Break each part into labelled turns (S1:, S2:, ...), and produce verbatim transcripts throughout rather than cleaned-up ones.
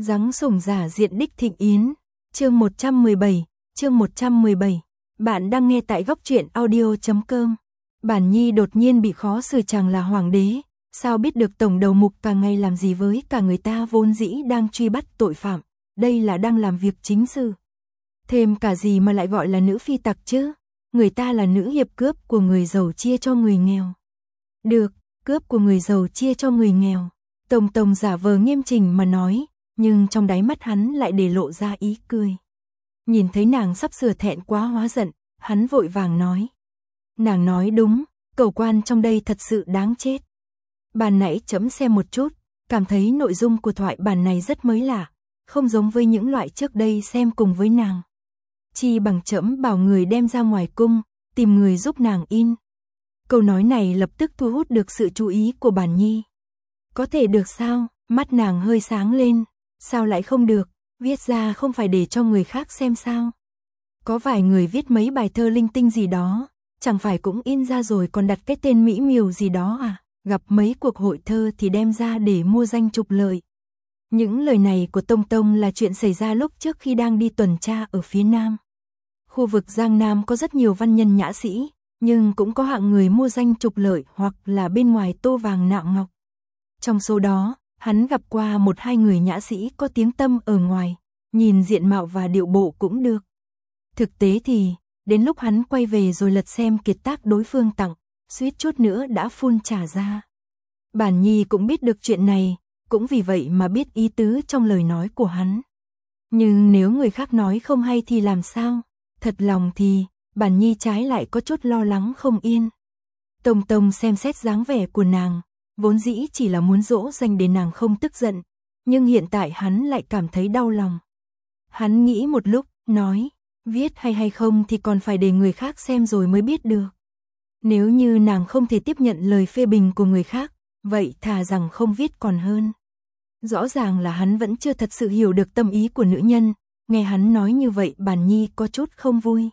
S1: Giáng sủng giả diện đích thịnh yến, chương một trăm mười bảy, chương một trăm mười bảy. Bạn đang nghe tại góc truyện audio chấm com. Bản Nhi đột nhiên bị khó xử, chàng là hoàng đế, sao biết được tổng đầu mục cả ngày làm gì với cả người ta vốn dĩ đang truy bắt tội phạm, đây là đang làm việc chính sự. Thêm cả gì mà lại gọi là nữ phi tặc chứ, người ta là nữ hiệp, cướp của người giàu chia cho người nghèo. Được, cướp của người giàu chia cho người nghèo. Tổng tổng giả vờ nghiêm chỉnh mà nói, nhưng trong đáy mắt hắn lại để lộ ra ý cười. Nhìn thấy nàng sắp sửa thẹn quá hóa giận, hắn vội vàng nói. Nàng nói đúng, cầu quan trong đây thật sự đáng chết. Bàn nãy chấm xem một chút, cảm thấy nội dung của thoại bản này rất mới lạ, không giống với những loại trước đây xem cùng với nàng. Chi bằng chấm bảo người đem ra ngoài cung, tìm người giúp nàng in. Câu nói này lập tức thu hút được sự chú ý của Bản Nhi. Có thể được sao? Mắt nàng hơi sáng lên. Sao lại không được? Viết ra không phải để cho người khác xem sao? Có vài người viết mấy bài thơ linh tinh gì đó, chẳng phải cũng in ra rồi còn đặt cái tên mỹ miều gì đó à? Gặp mấy cuộc hội thơ thì đem ra để mua danh trục lợi. Những lời này của Tông Tông là chuyện xảy ra lúc trước khi đang đi tuần tra ở phía Nam. Khu vực Giang Nam có rất nhiều văn nhân nhã sĩ, nhưng cũng có hạng người mua danh trục lợi hoặc là bên ngoài tô vàng nạm ngọc. Trong số đó, hắn gặp qua một hai người nhã sĩ có tiếng tăm ở ngoài, nhìn diện mạo và điệu bộ cũng được. Thực tế thì, đến lúc hắn quay về rồi lật xem kiệt tác đối phương tặng, suýt chút nữa đã phun trà ra. Bản Nhi cũng biết được chuyện này, cũng vì vậy mà biết ý tứ trong lời nói của hắn. Nhưng nếu người khác nói không hay thì làm sao? Thật lòng thì, Bản Nhi trái lại có chút lo lắng không yên. Tông Tông xem xét dáng vẻ của nàng, vốn dĩ chỉ là muốn dỗ dành để nàng không tức giận, nhưng hiện tại hắn lại cảm thấy đau lòng. Hắn nghĩ một lúc, nói, viết hay hay không thì còn phải để người khác xem rồi mới biết được. Nếu như nàng không thể tiếp nhận lời phê bình của người khác, vậy thà rằng không viết còn hơn. Rõ ràng là hắn vẫn chưa thật sự hiểu được tâm ý của nữ nhân, nghe hắn nói như vậy Bản Nhi có chút không vui.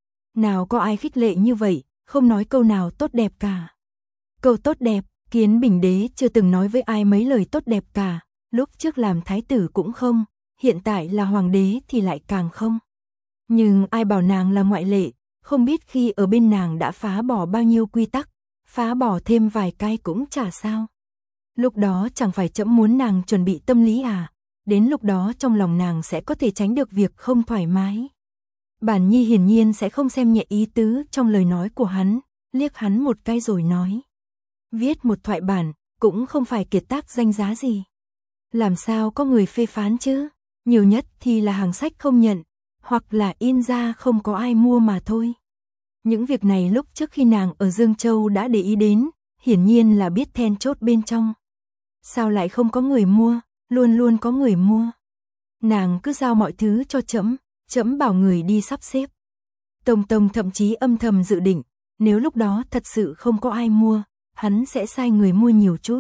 S1: Nào có ai khích lệ như vậy, không nói câu nào tốt đẹp cả. Câu tốt đẹp, Kiến Bình Đế chưa từng nói với ai mấy lời tốt đẹp cả, lúc trước làm thái tử cũng không, hiện tại là hoàng đế thì lại càng không. Nhưng ai bảo nàng là ngoại lệ, không biết khi ở bên nàng đã phá bỏ bao nhiêu quy tắc, phá bỏ thêm vài cái cũng chả sao. Lúc đó chẳng phải chậm muốn nàng chuẩn bị tâm lý à, đến lúc đó trong lòng nàng sẽ có thể tránh được việc không thoải mái. Bản Nhi hiển nhiên sẽ không xem nhẹ ý tứ trong lời nói của hắn, liếc hắn một cái rồi nói. Viết một thoại bản, cũng không phải kiệt tác danh giá gì. Làm sao có người phê phán chứ, nhiều nhất thì là hàng sách không nhận, hoặc là in ra không có ai mua mà thôi. Những việc này lúc trước khi nàng ở Dương Châu đã để ý đến, hiển nhiên là biết then chốt bên trong. Sao lại không có người mua, luôn luôn có người mua. Nàng cứ giao mọi thứ cho trẫm, trẫm bảo người đi sắp xếp. Tông Tông thậm chí âm thầm dự định, nếu lúc đó thật sự không có ai mua, hắn sẽ sai người mua nhiều chút.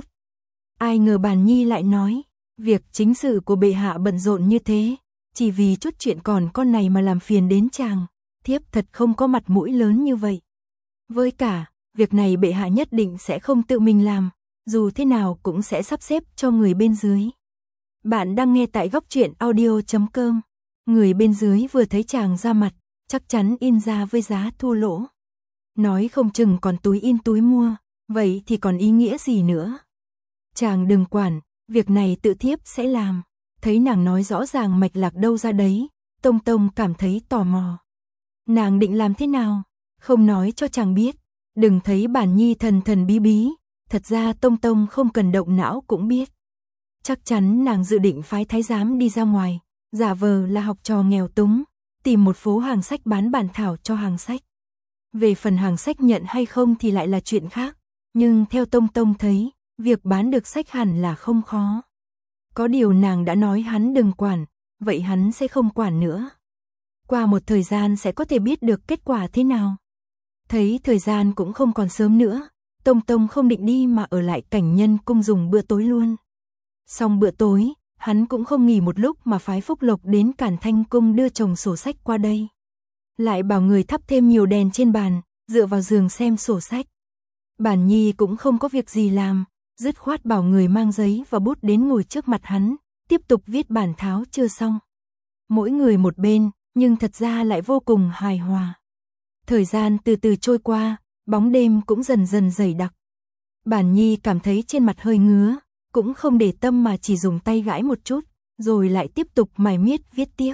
S1: Ai ngờ Bản Nhi lại nói, việc chính sự của bệ hạ bận rộn như thế, chỉ vì chút chuyện còn con này mà làm phiền đến chàng, thiếp thật không có mặt mũi lớn như vậy. Với cả, việc này bệ hạ nhất định sẽ không tự mình làm, dù thế nào cũng sẽ sắp xếp cho người bên dưới. Bạn đang nghe tại góc truyện audio chấm com. Người bên dưới vừa thấy chàng ra mặt, chắc chắn in ra với giá thua lỗ. Nói không chừng còn túi in túi mua, vậy thì còn ý nghĩa gì nữa. Chàng đừng quản, việc này tự thiếp sẽ làm. Thấy nàng nói rõ ràng mạch lạc đâu ra đấy, Tông Tông cảm thấy tò mò. Nàng định làm thế nào? Không nói cho chàng biết, đừng thấy Bản Nhi thần thần bí bí, thật ra Tông Tông không cần động não cũng biết. Chắc chắn nàng dự định phái thái giám đi ra ngoài, giả vờ là học trò nghèo túng, tìm một phố hàng sách bán bản thảo cho hàng sách. Về phần hàng sách nhận hay không thì lại là chuyện khác, nhưng theo Tông Tông thấy, việc bán được sách hẳn là không khó. Có điều nàng đã nói hắn đừng quản, vậy hắn sẽ không quản nữa. Qua một thời gian sẽ có thể biết được kết quả thế nào. Thấy thời gian cũng không còn sớm nữa, Tông Tông không định đi mà ở lại Cảnh Nhân cung dùng bữa tối luôn. Xong bữa tối, hắn cũng không nghỉ một lúc mà phái Phúc Lộc đến Cản Thanh cung đưa chồng sổ sách qua đây. Lại bảo người thắp thêm nhiều đèn trên bàn, dựa vào giường xem sổ sách. Bản Nhi cũng không có việc gì làm, dứt khoát bảo người mang giấy và bút đến ngồi trước mặt hắn, tiếp tục viết bản tháo chưa xong. Mỗi người một bên, nhưng thật ra lại vô cùng hài hòa. Thời gian từ từ trôi qua, bóng đêm cũng dần dần dày đặc. Bản Nhi cảm thấy trên mặt hơi ngứa, cũng không để tâm mà chỉ dùng tay gãi một chút, rồi lại tiếp tục mải miết viết tiếp.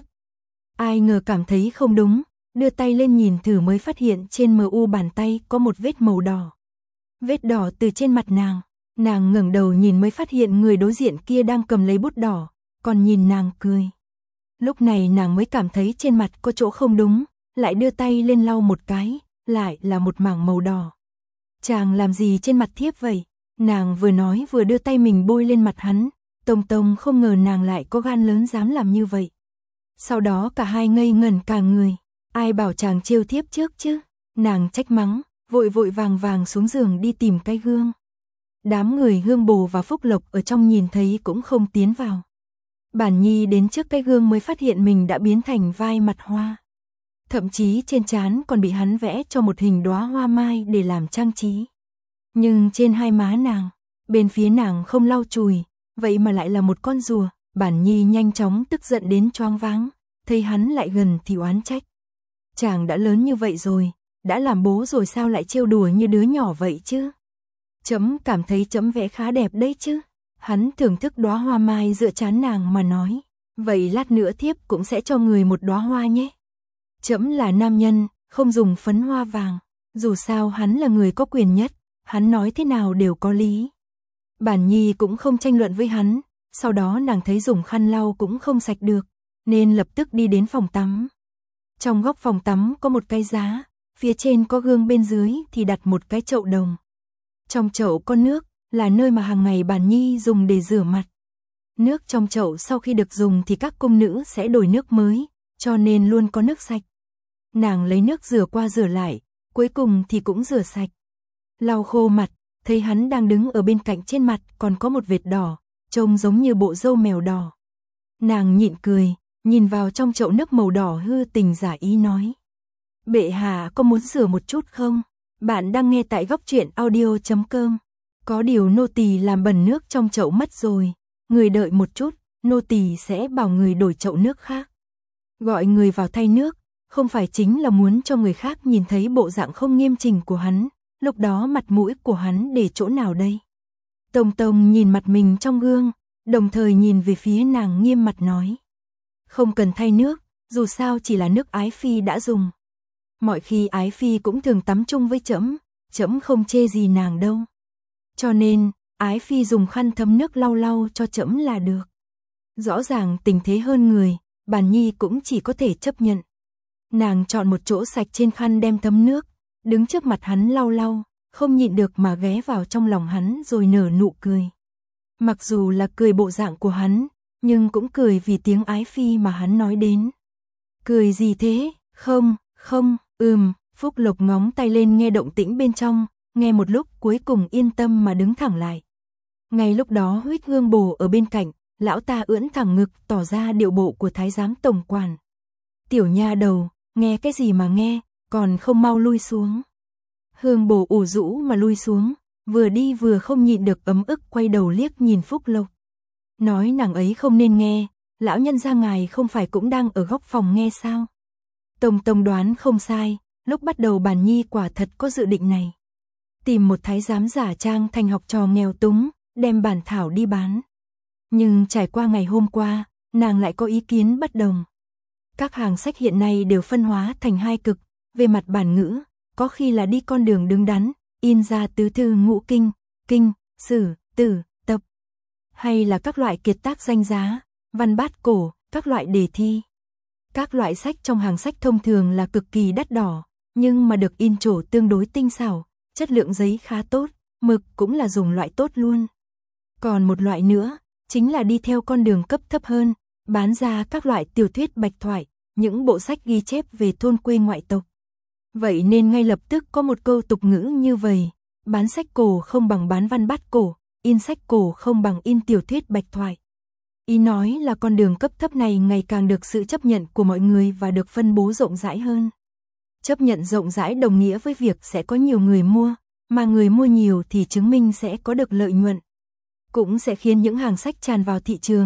S1: Ai ngờ cảm thấy không đúng, đưa tay lên nhìn thử mới phát hiện trên mờ u bàn tay có một vết màu đỏ. Vết đỏ từ trên mặt nàng, nàng ngẩng đầu nhìn mới phát hiện người đối diện kia đang cầm lấy bút đỏ, còn nhìn nàng cười. Lúc này nàng mới cảm thấy trên mặt có chỗ không đúng, lại đưa tay lên lau một cái, lại là một mảng màu đỏ. Chàng làm gì trên mặt thiếp vậy? Nàng vừa nói vừa đưa tay mình bôi lên mặt hắn, Tông Tông không ngờ nàng lại có gan lớn dám làm như vậy. Sau đó cả hai ngây ngẩn cả người, ai bảo chàng trêu thiếp trước chứ? Nàng trách mắng, vội vội vàng vàng xuống giường đi tìm cái gương. Đám người Hương Bồ và Phúc Lộc ở trong nhìn thấy cũng không tiến vào. Bản Nhi đến trước cái gương mới phát hiện mình đã biến thành vai mặt hoa. Thậm chí trên trán còn bị hắn vẽ cho một hình đóa hoa mai để làm trang trí. Nhưng trên hai má nàng, bên phía nàng không lau chùi, vậy mà lại là một con rùa. Bản Nhi nhanh chóng tức giận đến choáng váng, thấy hắn lại gần thì oán trách. Chàng đã lớn như vậy rồi, đã làm bố rồi sao lại trêu đùa như đứa nhỏ vậy chứ? Chấm cảm thấy chấm vẽ khá đẹp đấy chứ. Hắn thưởng thức đóa hoa mai dựa trán nàng mà nói, vậy lát nữa thiếp cũng sẽ cho người một đóa hoa nhé. Chấm là nam nhân, không dùng phấn hoa vàng, dù sao hắn là người có quyền nhất, hắn nói thế nào đều có lý. Bản Nhi cũng không tranh luận với hắn, sau đó nàng thấy dùng khăn lau cũng không sạch được, nên lập tức đi đến phòng tắm. Trong góc phòng tắm có một cái giá, phía trên có gương, bên dưới thì đặt một cái chậu đồng. Trong chậu có nước, là nơi mà hàng ngày Bản Nhi dùng để rửa mặt. Nước trong chậu sau khi được dùng thì các cung nữ sẽ đổi nước mới, cho nên luôn có nước sạch. Nàng lấy nước rửa qua rửa lại, cuối cùng thì cũng rửa sạch. Lau khô mặt, thấy hắn đang đứng ở bên cạnh, trên mặt còn có một vệt đỏ, trông giống như bộ râu mèo đỏ. Nàng nhịn cười, nhìn vào trong chậu nước màu đỏ hư tình giả ý nói. Bệ hạ có muốn rửa một chút không? Bạn đang nghe tại góc truyện audio chấm com. Có điều nô tỳ làm bẩn nước trong chậu mất rồi, người đợi một chút, nô tỳ sẽ bảo người đổi chậu nước khác. Gọi người vào thay nước, không phải chính là muốn cho người khác nhìn thấy bộ dạng không nghiêm chỉnh của hắn, lúc đó mặt mũi của hắn để chỗ nào đây? Tông Tông nhìn mặt mình trong gương, đồng thời nhìn về phía nàng nghiêm mặt nói. Không cần thay nước, dù sao chỉ là nước Ái Phi đã dùng. Mọi khi Ái Phi cũng thường tắm chung với trẫm, trẫm không chê gì nàng đâu. Cho nên, Ái Phi dùng khăn thấm nước lau lau cho trẫm là được. Rõ ràng tình thế hơn người, Bản Nhi cũng chỉ có thể chấp nhận. Nàng chọn một chỗ sạch trên khăn đem thấm nước, đứng trước mặt hắn lau lau, không nhịn được mà ghé vào trong lòng hắn rồi nở nụ cười. Mặc dù là cười bộ dạng của hắn, nhưng cũng cười vì tiếng Ái Phi mà hắn nói đến. Cười gì thế? Không, không, ừm, Phúc Lộc ngóng tay lên nghe động tĩnh bên trong, nghe một lúc cuối cùng yên tâm mà đứng thẳng lại. Ngay lúc đó Huyết Hương Bồ ở bên cạnh, lão ta ưỡn thẳng ngực tỏ ra điệu bộ của thái giám tổng quản. Tiểu nha đầu, nghe cái gì mà nghe, còn không mau lui xuống. Hương Bồ ủ rũ mà lui xuống, vừa đi vừa không nhịn được ấm ức quay đầu liếc nhìn Phúc Lộc. Nói nàng ấy không nên nghe, lão nhân gia ngài không phải cũng đang ở góc phòng nghe sao? Tông Tông đoán không sai, lúc bắt đầu Bản Nhi quả thật có dự định này. Tìm một thái giám giả trang thành học trò nghèo túng, đem bản thảo đi bán. Nhưng trải qua ngày hôm qua, nàng lại có ý kiến bất đồng. Các hàng sách hiện nay đều phân hóa thành hai cực, về mặt bản ngữ, có khi là đi con đường đứng đắn, in ra tứ thư ngũ kinh, kinh, sử, tử, tập. Hay là các loại kiệt tác danh giá, văn bát cổ, các loại đề thi. Các loại sách trong hàng sách thông thường là cực kỳ đắt đỏ, nhưng mà được in trổ tương đối tinh xảo, chất lượng giấy khá tốt, mực cũng là dùng loại tốt luôn. Còn một loại nữa, chính là đi theo con đường cấp thấp hơn, bán ra các loại tiểu thuyết bạch thoại, những bộ sách ghi chép về thôn quê ngoại tộc. Vậy nên ngay lập tức có một câu tục ngữ như vậy, bán sách cổ không bằng bán văn bát cổ, in sách cổ không bằng in tiểu thuyết bạch thoại. Ý nói là con đường cấp thấp này ngày càng được sự chấp nhận của mọi người và được phân bố rộng rãi hơn. Chấp nhận rộng rãi đồng nghĩa với việc sẽ có nhiều người mua, mà người mua nhiều thì chứng minh sẽ có được lợi nhuận. Cũng sẽ khiến những hàng sách tràn vào thị trường,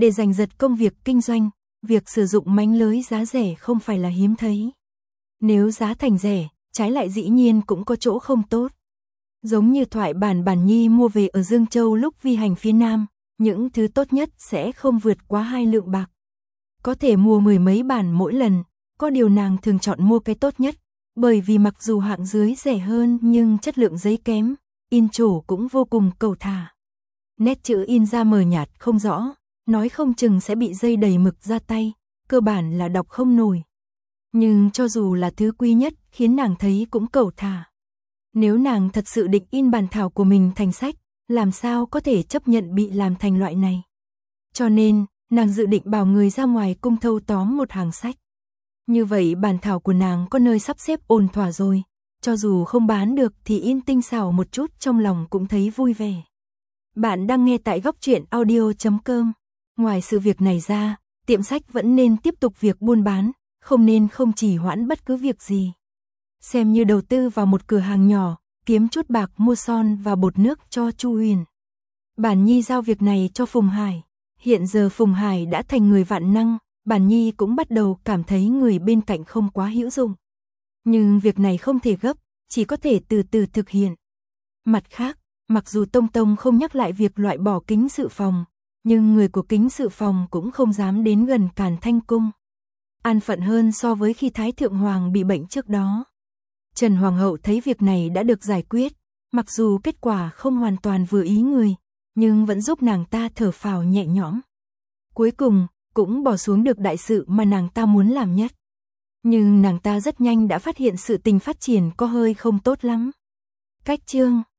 S1: để giành giật công việc kinh doanh, việc sử dụng mánh lới giá rẻ không phải là hiếm thấy. Nếu giá thành rẻ, trái lại dĩ nhiên cũng có chỗ không tốt. Giống như thoại bản Bản Nhi mua về ở Dương Châu lúc vi hành phía Nam, những thứ tốt nhất sẽ không vượt quá hai lượng bạc. Có thể mua mười mấy bản mỗi lần, có điều nàng thường chọn mua cái tốt nhất, bởi vì mặc dù hạng dưới rẻ hơn nhưng chất lượng giấy kém, in trổ cũng vô cùng cầu thả. Nét chữ in ra mờ nhạt không rõ, nói không chừng sẽ bị dây đầy mực ra tay, cơ bản là đọc không nổi. Nhưng cho dù là thứ quý nhất khiến nàng thấy cũng cầu thả. Nếu nàng thật sự định in bản thảo của mình thành sách, làm sao có thể chấp nhận bị làm thành loại này. Cho nên, nàng dự định bảo người ra ngoài cung thâu tóm một hàng sách. Như vậy bản thảo của nàng có nơi sắp xếp ổn thỏa rồi, cho dù không bán được thì in tinh xảo một chút trong lòng cũng thấy vui vẻ. Bạn đang nghe tại góc truyện audio chấm com. Ngoài sự việc này ra, tiệm sách vẫn nên tiếp tục việc buôn bán, không nên không trì hoãn bất cứ việc gì. Xem như đầu tư vào một cửa hàng nhỏ, kiếm chút bạc mua son và bột nước cho Chu Huyền. Bản Nhi giao việc này cho Phùng Hải. Hiện giờ Phùng Hải đã thành người vạn năng, Bản Nhi cũng bắt đầu cảm thấy người bên cạnh không quá hữu dụng. Nhưng việc này không thể gấp, chỉ có thể từ từ thực hiện. Mặt khác, mặc dù Tông Tông không nhắc lại việc loại bỏ kính sự phòng, nhưng người của kính sự phòng cũng không dám đến gần Càn Thanh Cung. An phận hơn so với khi Thái Thượng Hoàng bị bệnh trước đó. Trần Hoàng hậu thấy việc này đã được giải quyết, mặc dù kết quả không hoàn toàn vừa ý người, nhưng vẫn giúp nàng ta thở phào nhẹ nhõm. Cuối cùng, cũng bỏ xuống được đại sự mà nàng ta muốn làm nhất. Nhưng nàng ta rất nhanh đã phát hiện sự tình phát triển có hơi không tốt lắm. Cách chương